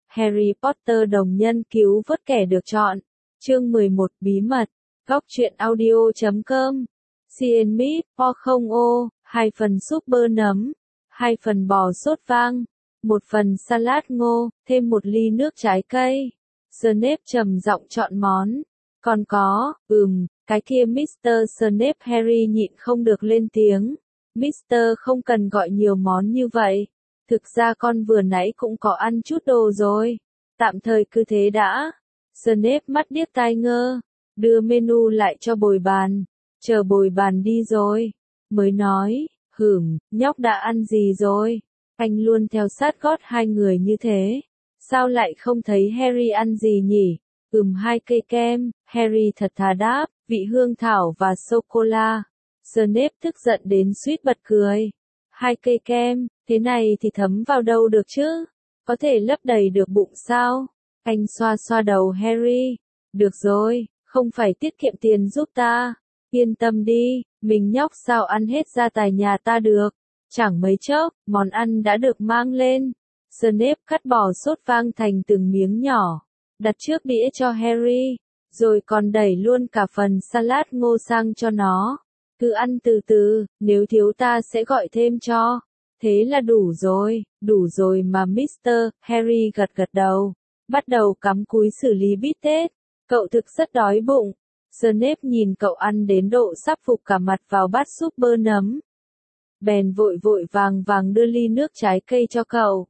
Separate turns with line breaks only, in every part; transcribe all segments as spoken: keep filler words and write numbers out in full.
Harry Potter đồng nhân cứu vớt kẻ được chọn. Chương mười một Bí mật. Góc truyện audio chấm com. Cien Meat, po không ô, hai phần súp bơ nấm, hai phần bò sốt vang, một phần salad ngô, thêm một ly nước trái cây. Snape trầm giọng chọn món. Còn có, ừm, cái kia mít tơ Snape. Harry nhịn không được lên tiếng. mít tơ không cần gọi nhiều món như vậy. Thực ra con vừa nãy cũng có ăn chút đồ rồi. Tạm thời cứ thế đã. Snape mắt điếc tai ngơ, đưa menu lại cho bồi bàn. Chờ bồi bàn đi rồi, mới nói, hửm, nhóc đã ăn gì rồi? Anh luôn theo sát gót hai người như thế. Sao lại không thấy Harry ăn gì nhỉ? Ừm hai cây kem, Harry thật thà đáp, vị hương thảo và sô-cô-la. Snape tức giận đến suýt bật cười. Hai cây kem, thế này thì thấm vào đâu được chứ? Có thể lấp đầy được bụng sao? Anh xoa xoa đầu Harry. Được rồi, không phải tiết kiệm tiền giúp ta. Yên tâm đi, mình nhóc sao ăn hết gia tài nhà ta được. Chẳng mấy chốc, món ăn đã được mang lên. Snape cắt bò sốt vang thành từng miếng nhỏ, đặt trước đĩa cho Harry, rồi còn đẩy luôn cả phần salad ngô sang cho nó. Cứ ăn từ từ, nếu thiếu ta sẽ gọi thêm cho. Thế là đủ rồi, đủ rồi mà Mister Harry gật gật đầu, bắt đầu cắm cúi xử lý bít tết. Cậu thực rất đói bụng. Snape nhìn cậu ăn đến độ sắp phục cả mặt vào bát súp bơ nấm. Bèn vội vội vàng vàng đưa ly nước trái cây cho cậu.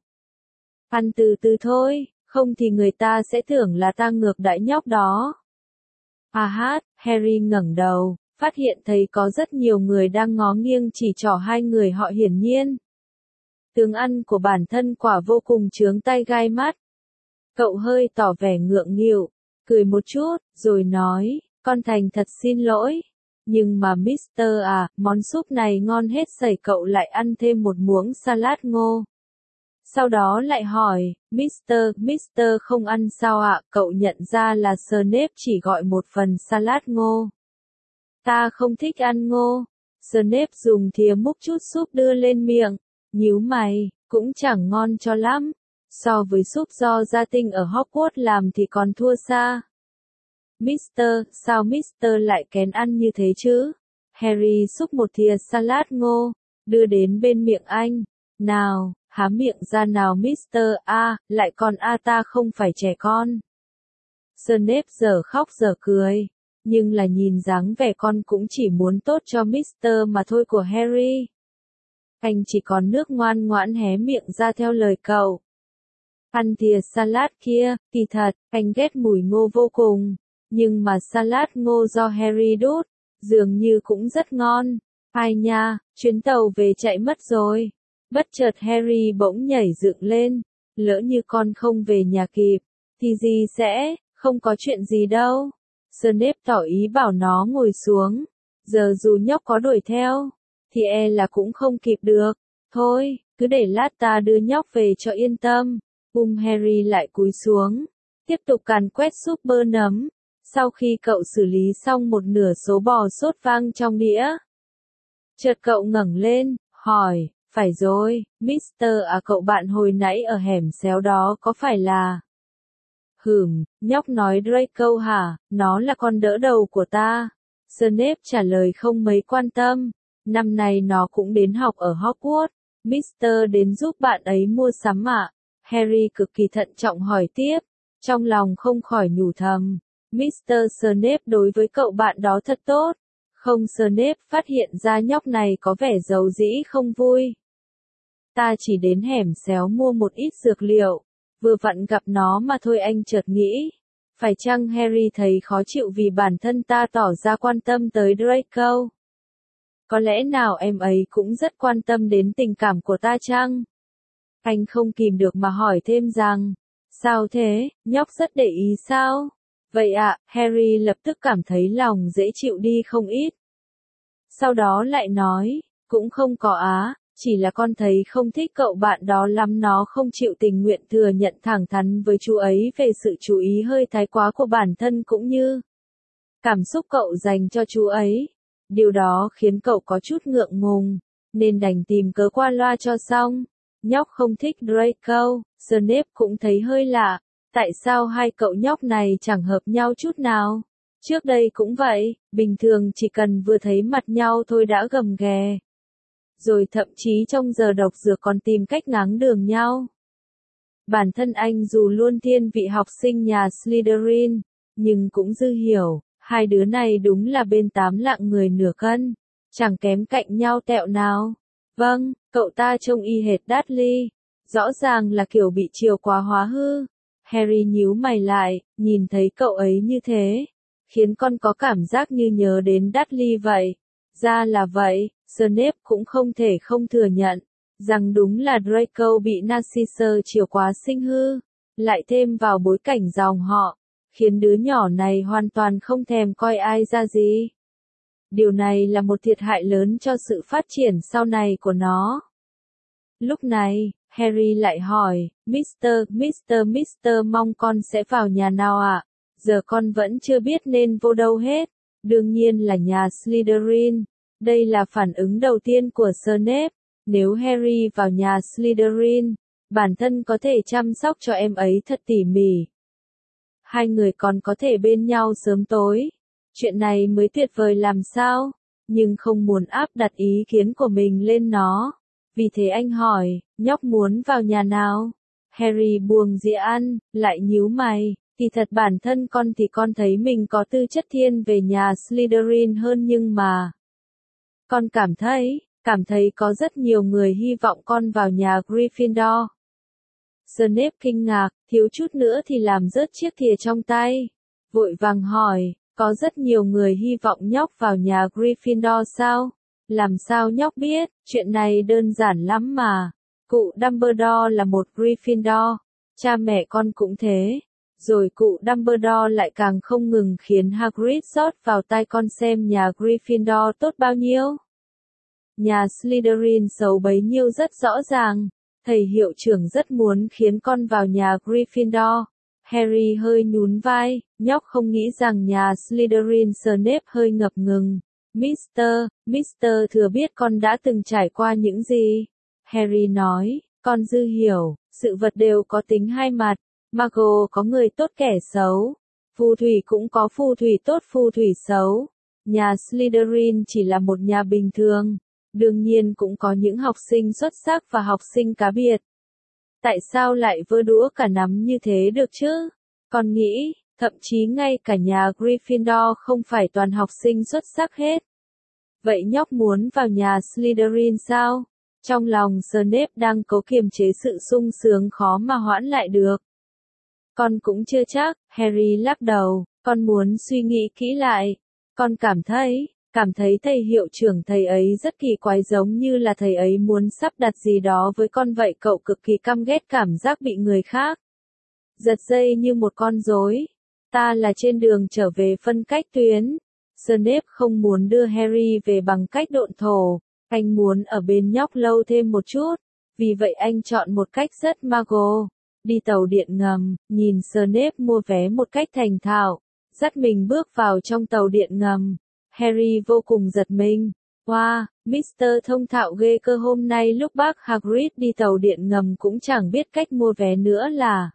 Ăn từ từ thôi, không thì người ta sẽ tưởng là ta ngược đãi nhóc đó. À hát, Harry ngẩng đầu, phát hiện thấy có rất nhiều người đang ngó nghiêng chỉ trỏ hai người họ hiển nhiên. Tướng ăn của bản thân quả vô cùng chướng tay gai mắt. Cậu hơi tỏ vẻ ngượng nghịu, cười một chút, rồi nói, con thành thật xin lỗi. Nhưng mà Mister à, món súp này ngon hết sảy. Cậu lại ăn thêm một muỗng salad ngô. Sau đó lại hỏi, Mister, Mister không ăn sao ạ? Cậu nhận ra là Snape chỉ gọi một phần salad ngô. Ta không thích ăn ngô. Snape dùng thìa múc chút súp đưa lên miệng, nhíu mày, cũng chẳng ngon cho lắm. So với súp do gia tinh ở Hogwarts làm thì còn thua xa. Mister, sao Mister lại kén ăn như thế chứ? Harry xúc một thìa salad ngô, đưa đến bên miệng anh. Nào, há miệng ra nào Mister, a, lại còn a ta không phải trẻ con. Snape giờ khóc giờ cười, nhưng là nhìn dáng vẻ con cũng chỉ muốn tốt cho Mister mà thôi của Harry. Anh chỉ còn nước ngoan ngoãn hé miệng ra theo lời cậu. Ăn thìa salad kia, kỳ thật, anh ghét mùi ngô vô cùng. Nhưng mà salad ngô do Harry đút, dường như cũng rất ngon. Ai nha, chuyến tàu về chạy mất rồi. Bất chợt Harry bỗng nhảy dựng lên. Lỡ như con không về nhà kịp, thì gì sẽ, không có chuyện gì đâu. Snape tỏ ý bảo nó ngồi xuống. Giờ dù nhóc có đuổi theo, thì e là cũng không kịp được. Thôi, cứ để lát ta đưa nhóc về cho yên tâm. Um Harry lại cúi xuống, tiếp tục càn quét súp bơ nấm. Sau khi cậu xử lý xong một nửa số bò sốt vang trong đĩa, chợt cậu ngẩng lên, hỏi, phải rồi, Mister à, cậu bạn hồi nãy ở hẻm xéo đó có phải là... Hửm, nhóc nói Draco hả? Nó là con đỡ đầu của ta. Snape trả lời không mấy quan tâm. Năm nay nó cũng đến học ở Hogwarts. Mister đến giúp bạn ấy mua sắm ạ. Harry cực kỳ thận trọng hỏi tiếp, trong lòng không khỏi nhủ thầm. Mister Snape đối với cậu bạn đó thật tốt. Không, Snape phát hiện ra nhóc này có vẻ giấu dĩ không vui. Ta chỉ đến hẻm xéo mua một ít dược liệu, vừa vặn gặp nó mà thôi. Anh chợt nghĩ, phải chăng Harry thấy khó chịu vì bản thân ta tỏ ra quan tâm tới Draco? Có lẽ nào em ấy cũng rất quan tâm đến tình cảm của ta chăng? Anh không kìm được mà hỏi thêm rằng, sao thế, nhóc rất để ý sao? Vậy ạ, à, Harry lập tức cảm thấy lòng dễ chịu đi không ít. Sau đó lại nói, cũng không có á, chỉ là con thấy không thích cậu bạn đó lắm. Nó không chịu tình nguyện thừa nhận thẳng thắn với chú ấy về sự chú ý hơi thái quá của bản thân cũng như cảm xúc cậu dành cho chú ấy. Điều đó khiến cậu có chút ngượng ngùng, nên đành tìm cớ qua loa cho xong. nhóc không thích Draco. Snape cũng thấy hơi lạ, tại sao hai cậu nhóc này chẳng hợp nhau chút nào? Trước đây cũng vậy, bình thường chỉ cần vừa thấy mặt nhau thôi đã gầm ghè. Rồi thậm chí trong giờ độc dược còn tìm cách ngáng đường nhau. Bản thân anh dù luôn thiên vị học sinh nhà Slytherin, nhưng cũng dư hiểu, hai đứa này đúng là bên tám lạng người nửa cân, chẳng kém cạnh nhau tẹo nào. Vâng, cậu ta trông y hệt Dudley, rõ ràng là kiểu bị chiều quá hóa hư. Harry nhíu mày lại, nhìn thấy cậu ấy như thế, khiến con có cảm giác như nhớ đến Dudley vậy. Ra là vậy, Snape cũng không thể không thừa nhận, rằng đúng là Draco bị Narcissa chiều quá sinh hư, lại thêm vào bối cảnh dòng họ, khiến đứa nhỏ này hoàn toàn không thèm coi ai ra gì. Điều này là một thiệt hại lớn cho sự phát triển sau này của nó. Lúc này, Harry lại hỏi, Mister, Mister, Mister mong con sẽ vào nhà nào ạ? À? Giờ con vẫn chưa biết nên vô đâu hết. Đương nhiên là nhà Slytherin. Đây là phản ứng đầu tiên của Snape. Nếu Harry vào nhà Slytherin, bản thân có thể chăm sóc cho em ấy thật tỉ mỉ. Hai người còn có thể bên nhau sớm tối. Chuyện này mới tuyệt vời làm sao? Nhưng không muốn áp đặt ý kiến của mình lên nó. Vì thế anh hỏi, nhóc muốn vào nhà nào? Harry buông dĩa ăn, lại nhíu mày. Thì thật bản thân con thì con thấy mình có tư chất thiên về nhà Slytherin hơn nhưng mà. Con cảm thấy, cảm thấy có rất nhiều người hy vọng con vào nhà Gryffindor. Snape kinh ngạc, thiếu chút nữa thì làm rớt chiếc thìa trong tay. Vội vàng hỏi, có rất nhiều người hy vọng nhóc vào nhà Gryffindor sao? Làm sao nhóc biết, chuyện này đơn giản lắm mà. Cụ Dumbledore là một Gryffindor, cha mẹ con cũng thế. Rồi cụ Dumbledore lại càng không ngừng khiến Hagrid rót vào tai con xem nhà Gryffindor tốt bao nhiêu. Nhà Slytherin xấu bấy nhiêu rất rõ ràng. Thầy hiệu trưởng rất muốn khiến con vào nhà Gryffindor. Harry hơi nhún vai, nhóc không nghĩ rằng nhà Slytherin. Snape hơi ngập ngừng. Mister, Mister thừa biết con đã từng trải qua những gì. Harry nói, con dư hiểu, sự vật đều có tính hai mặt. Mago có người tốt kẻ xấu. Phù thủy cũng có phù thủy tốt phù thủy xấu. Nhà Slytherin chỉ là một nhà bình thường. Đương nhiên cũng có những học sinh xuất sắc và học sinh cá biệt. Tại sao lại vơ đũa cả nắm như thế được chứ? Con nghĩ, thậm chí ngay cả nhà Gryffindor không phải toàn học sinh xuất sắc hết. Vậy nhóc muốn vào nhà Slytherin sao? Trong lòng Snape đang cố kiềm chế sự sung sướng khó mà hoãn lại được. Con cũng chưa chắc, Harry lắc đầu, con muốn suy nghĩ kỹ lại. Con cảm thấy, cảm thấy thầy hiệu trưởng thầy ấy rất kỳ quái giống như là thầy ấy muốn sắp đặt gì đó với con vậy. Cậu cực kỳ căm ghét cảm giác bị người khác giật dây như một con rối. Ta là trên đường trở về phân cách tuyến. Snape không muốn đưa Harry về bằng cách độn thổ. Anh muốn ở bên nhóc lâu thêm một chút. Vì vậy anh chọn một cách rất mago. Đi tàu điện ngầm, nhìn Snape mua vé một cách thành thạo. Dắt mình bước vào trong tàu điện ngầm. Harry vô cùng giật mình. Wow, Mister thông thạo ghê cơ, hôm nay lúc bác Hagrid đi tàu điện ngầm cũng chẳng biết cách mua vé nữa là.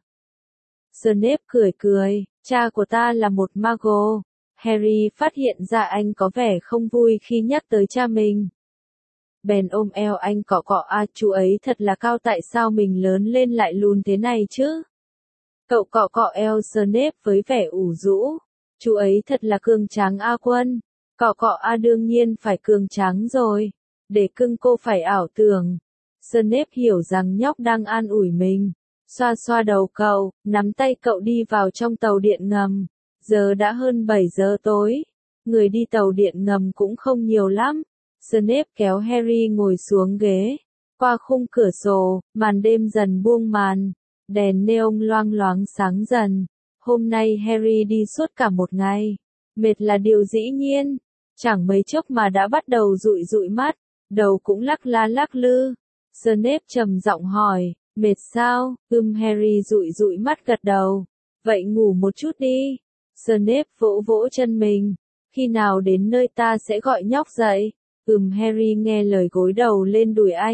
Snape cười cười, cha của ta là một mago. Harry phát hiện ra anh có vẻ không vui khi nhắc tới cha mình. Bèn ôm eo anh cọ cọ, à chú ấy thật là cao, tại sao mình lớn lên lại lùn thế này chứ? Cậu cọ cọ eo Snape với vẻ ủ rũ. Chú ấy thật là cường tráng a Quân. Cọ cọ a đương nhiên phải cường tráng rồi. Để cưng cô phải ảo tưởng. Snape hiểu rằng nhóc đang an ủi mình. Xoa xoa đầu cậu, nắm tay cậu đi vào trong tàu điện ngầm. Giờ đã hơn bảy giờ tối. Người đi tàu điện ngầm cũng không nhiều lắm. Snape kéo Harry ngồi xuống ghế. Qua khung cửa sổ, màn đêm dần buông màn. Đèn neon loang loáng sáng dần. Hôm nay Harry đi suốt cả một ngày. Mệt là điều dĩ nhiên. Chẳng mấy chốc mà đã bắt đầu dụi dụi mắt. Đầu cũng lắc la lắc lư. Snape trầm giọng hỏi, mệt sao? Ừm, Harry dụi dụi mắt gật đầu. Vậy ngủ một chút đi. Snape vỗ vỗ chân mình. Khi nào đến nơi ta sẽ gọi nhóc dậy. Ừm, Harry nghe lời gối đầu lên đùi anh.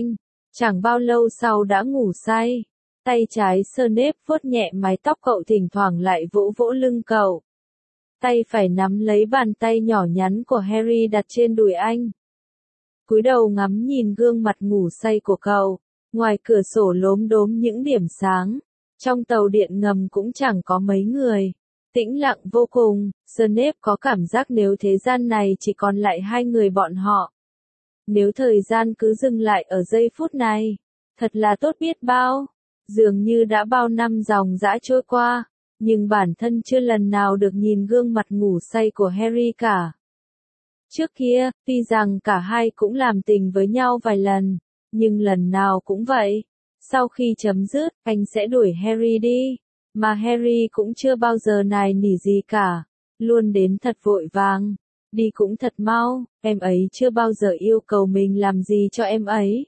Chẳng bao lâu sau đã ngủ say. Tay trái Snape vuốt nhẹ mái tóc cậu, thỉnh thoảng lại vỗ vỗ lưng cậu. Tay phải nắm lấy bàn tay nhỏ nhắn của Harry đặt trên đùi anh. Cúi đầu ngắm nhìn gương mặt ngủ say của cậu. Ngoài cửa sổ lốm đốm những điểm sáng. Trong tàu điện ngầm cũng chẳng có mấy người. Tĩnh lặng vô cùng. Snape có cảm giác nếu thế gian này chỉ còn lại hai người bọn họ. Nếu thời gian cứ dừng lại ở giây phút này, thật là tốt biết bao. Dường như đã bao năm dòng dã trôi qua, nhưng bản thân chưa lần nào được nhìn gương mặt ngủ say của Harry cả. Trước kia, tuy rằng cả hai cũng làm tình với nhau vài lần, nhưng lần nào cũng vậy. Sau khi chấm dứt, anh sẽ đuổi Harry đi, mà Harry cũng chưa bao giờ nài nỉ gì cả, luôn đến thật vội vàng, đi cũng thật mau, em ấy chưa bao giờ yêu cầu mình làm gì cho em ấy.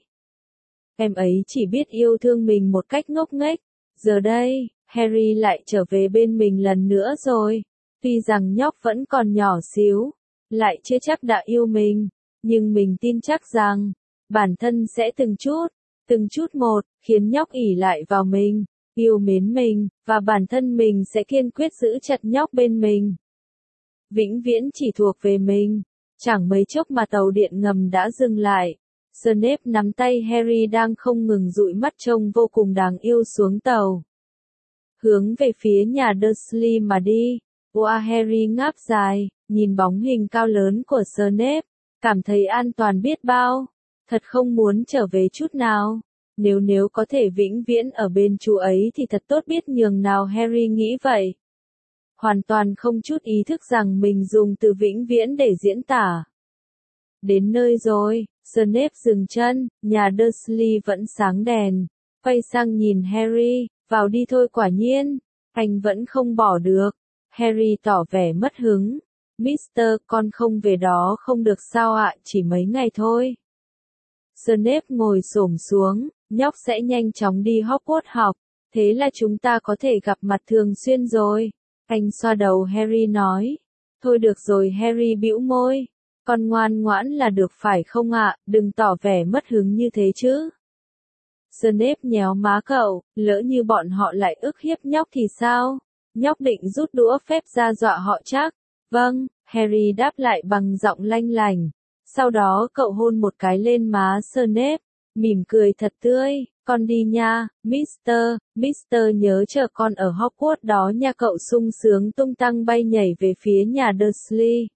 Em ấy chỉ biết yêu thương mình một cách ngốc nghếch. Giờ đây, Harry lại trở về bên mình lần nữa rồi. Tuy rằng nhóc vẫn còn nhỏ xíu, lại chưa chắc đã yêu mình, nhưng mình tin chắc rằng, bản thân sẽ từng chút, từng chút một, khiến nhóc ỷ lại vào mình, yêu mến mình, và bản thân mình sẽ kiên quyết giữ chặt nhóc bên mình. Vĩnh viễn chỉ thuộc về mình. Chẳng mấy chốc mà tàu điện ngầm đã dừng lại. Snape nắm tay Harry đang không ngừng dụi mắt trông vô cùng đáng yêu xuống tàu. Hướng về phía nhà Dursley mà đi. Oa Harry ngáp dài, nhìn bóng hình cao lớn của Snape, cảm thấy an toàn biết bao. Thật không muốn trở về chút nào. Nếu nếu có thể vĩnh viễn ở bên chú ấy thì thật tốt biết nhường nào, Harry nghĩ vậy. Hoàn toàn không chút ý thức rằng mình dùng từ vĩnh viễn để diễn tả. Đến nơi rồi, Snape dừng chân, nhà Dursley vẫn sáng đèn, quay sang nhìn Harry, vào đi thôi. Quả nhiên, anh vẫn không bỏ được. Harry tỏ vẻ mất hứng. Mister, con không về đó không được sao ạ, chỉ mấy ngày thôi. Snape ngồi xổm xuống, nhóc sẽ nhanh chóng đi Hogwarts học, thế là chúng ta có thể gặp mặt thường xuyên rồi. Anh xoa đầu Harry nói. Thôi được rồi, Harry bĩu môi. Con ngoan ngoãn là được phải không ạ, đừng tỏ vẻ mất hứng như thế chứ. Snape nhéo má cậu, lỡ như bọn họ lại ức hiếp nhóc thì sao? Nhóc định rút đũa phép ra dọa họ chắc. Vâng, Harry đáp lại bằng giọng lanh lành. Sau đó cậu hôn một cái lên má Snape, mỉm cười thật tươi. Con đi nha, Mister, Mister nhớ chờ con ở Hogwarts đó nha. Cậu sung sướng tung tăng bay nhảy về phía nhà Dursley.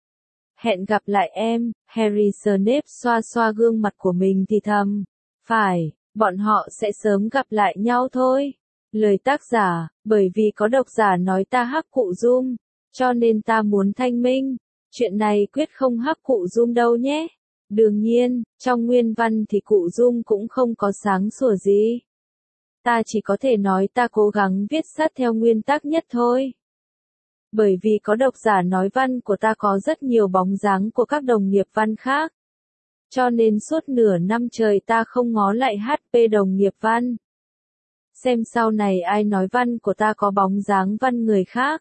Hẹn gặp lại em, Harry. Snape xoa xoa gương mặt của mình thì thầm. Phải, bọn họ sẽ sớm gặp lại nhau thôi. Lời tác giả, bởi vì có độc giả nói ta hắc cụ zoom, cho nên ta muốn thanh minh. Chuyện này quyết không hắc cụ zoom đâu nhé. Đương nhiên, trong nguyên văn thì cụ Dung cũng không có sáng sủa gì. Ta chỉ có thể nói ta cố gắng viết sát theo nguyên tắc nhất thôi. Bởi vì có độc giả nói văn của ta có rất nhiều bóng dáng của các đồng nghiệp văn khác. Cho nên suốt nửa năm trời ta không ngó lại hát pê đồng nghiệp văn. Xem sau này ai nói văn của ta có bóng dáng văn người khác.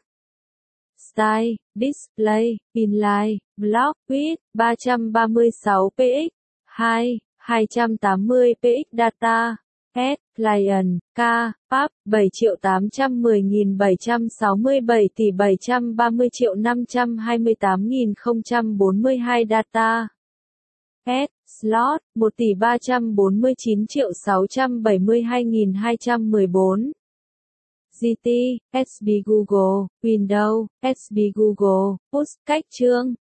Style, Display, Inline, Block, Width, ba trăm ba mươi sáu px, hai, hai trăm tám mươi px Data, S, Client, K, Pub, bảy triệu tám trăm mười nghìn bảy trăm sáu mươi bảy tỷ bảy trăm ba mươi triệu năm trăm hai mươi tám nghìn không trăm bốn mươi hai Data, S, Slot, một tỷ ba trăm bốn mươi chín triệu sáu trăm bảy mươi hai nghìn hai trăm mười bốn. giê tê, ét bê Google, Windows, ét bê Google, Push, cách chương.